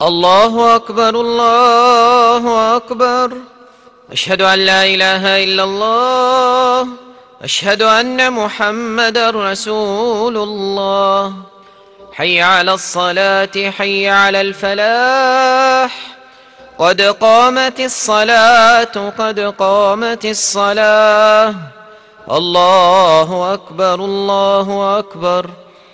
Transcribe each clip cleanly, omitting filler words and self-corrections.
الله أكبر الله أكبر. أشهد أن لا إله إلا الله. أشهد أن محمدا رسول الله. حي على الصلاة حي على الفلاح. قد قامت الصلاة قد قامت الصلاة. الله أكبر الله أكبر.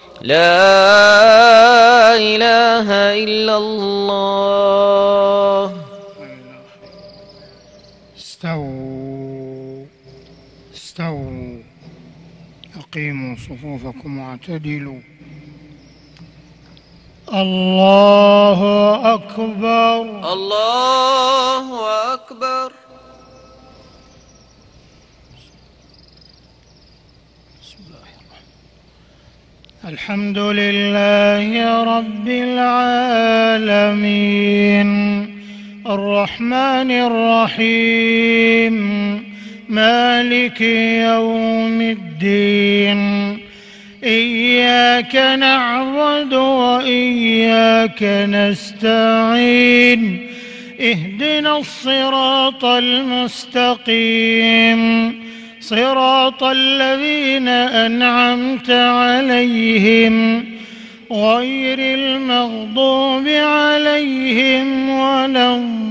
لا إله إلا الله. استووا استووا، أقيموا صفوفكم واعتدلوا. الله أكبر الله أكبر. الحمد لله رب العالمين، الرحمن الرحيم، مالك يوم الدين. إياك نعبد وإياك نستعين. اهدنا الصراط المستقيم، صراط الذين أنعمت عليهم غير المغضوب عليهم ولا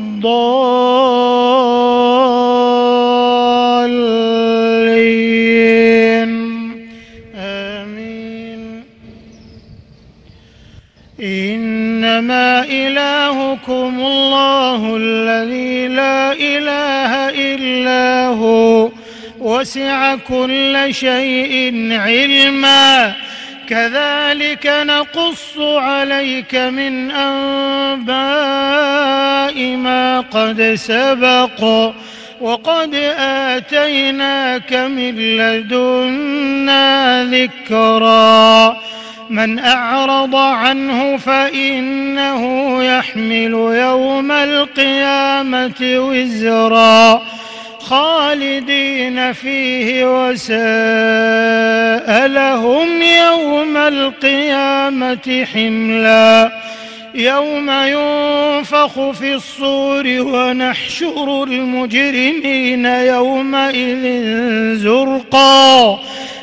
الضالين. آمين. إنما إلهكم الله الذي لا إله إلا هو، وسع كل شيء علما. كذلك نقص عليك من أنباء ما قد سبق، وقد آتيناك من لدنا ذكرا. من أعرض عنه فإنه يحمل يوم القيامة وزرا خالدين فيه، وساء لهم يوم القيامة حملا. يوم ينفخ في الصور ونحشر المجرمين يومئذ زرقا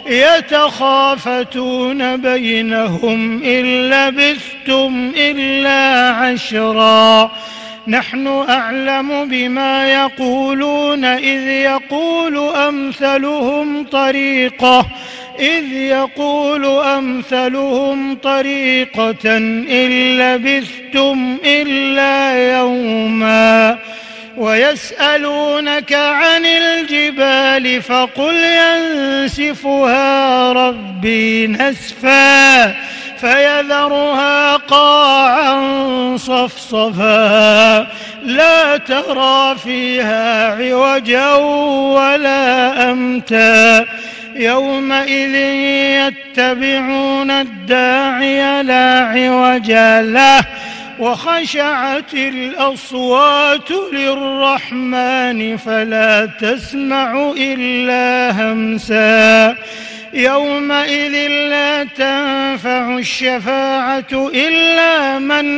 يتخافتون بينهم إن لبثتم إلا عشرا. نحن أعلم بما يقولون إذ يقول أمثلهم طريقة إن لبثتم إلا يوما. ويسألونك عن الجبال فقل ينسفها ربي نسفا فيذرها قاعا صفصفا لا ترى فيها عوجا ولا أمتا. يومئذ يتبعون الداعي لا عوج له، وخشعت الأصوات للرحمن فلا تسمع إلا همسا. يومئذ لا تنفع الشفاعة إلا من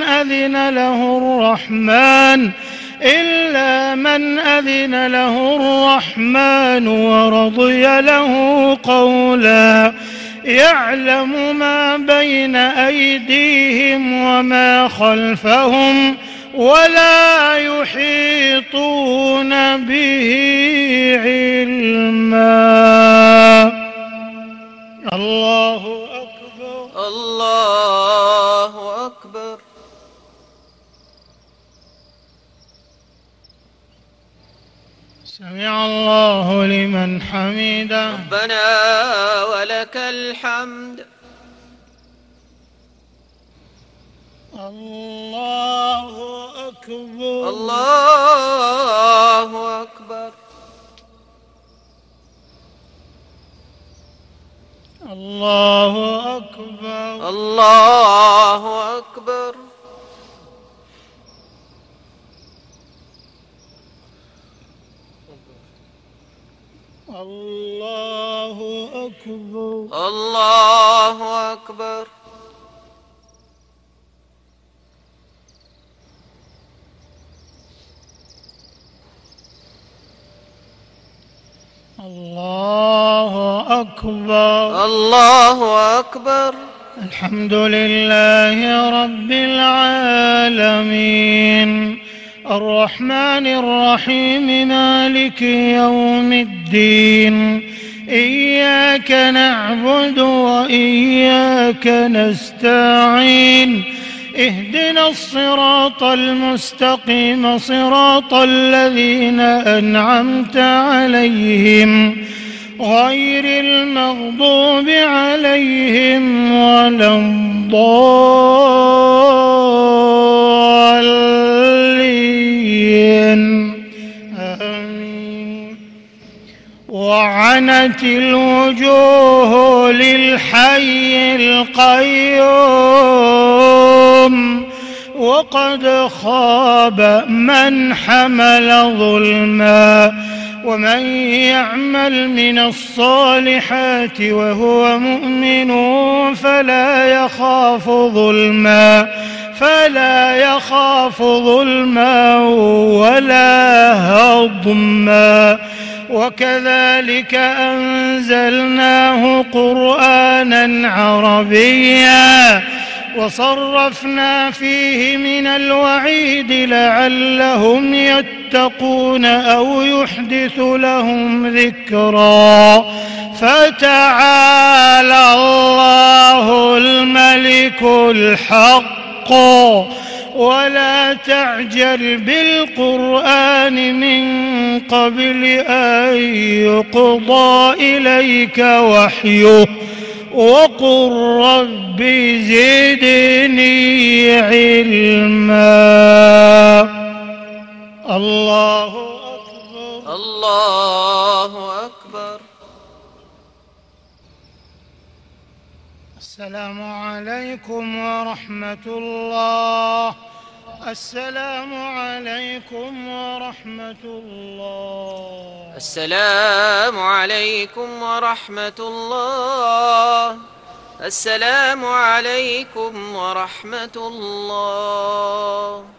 أذن له الرحمن ورضي له قولا. يعلم ما بين أيديهم وما خلفهم ولا يحيطون به علما. الله أكبر الله أكبر. سمع الله لمن حمده. ربنا ولك الحمد. الله أكبر الله أكبر. الله أكبر الله أكبر. الله أكبر الله أكبر. الله أكبر. الله أكبر. الحمد لله رب العالمين الرحمن الرحيم مالك يوم الدين إياك نعبد وإياك نستعين اهدنا الصراط المستقيم صراط الذين أنعمت عليهم غير المغضوب عليهم ولا الضالين آمين. وعنت الوجوه للحي القيوم وقد خاب من حمل ظلما ومن يعمل من الصالحات وهو مؤمن فلا يخاف ظلما ولا هضما وكذلك أنزلناه قرآنا عربيا وصرفنا فيه من الوعيد لعلهم يتقون أو يحدث لهم ذكرا فتعالى الله الملك الحق ولا تعجل بالقرآن من قبل أن يقضى إليك وحيه وقل رب زدني علما. الله أكبر. الله أكبر. السلام عليكم ورحمة الله. السلام عليكم ورحمة الله. السلام عليكم ورحمة الله. السلام عليكم ورحمة الله.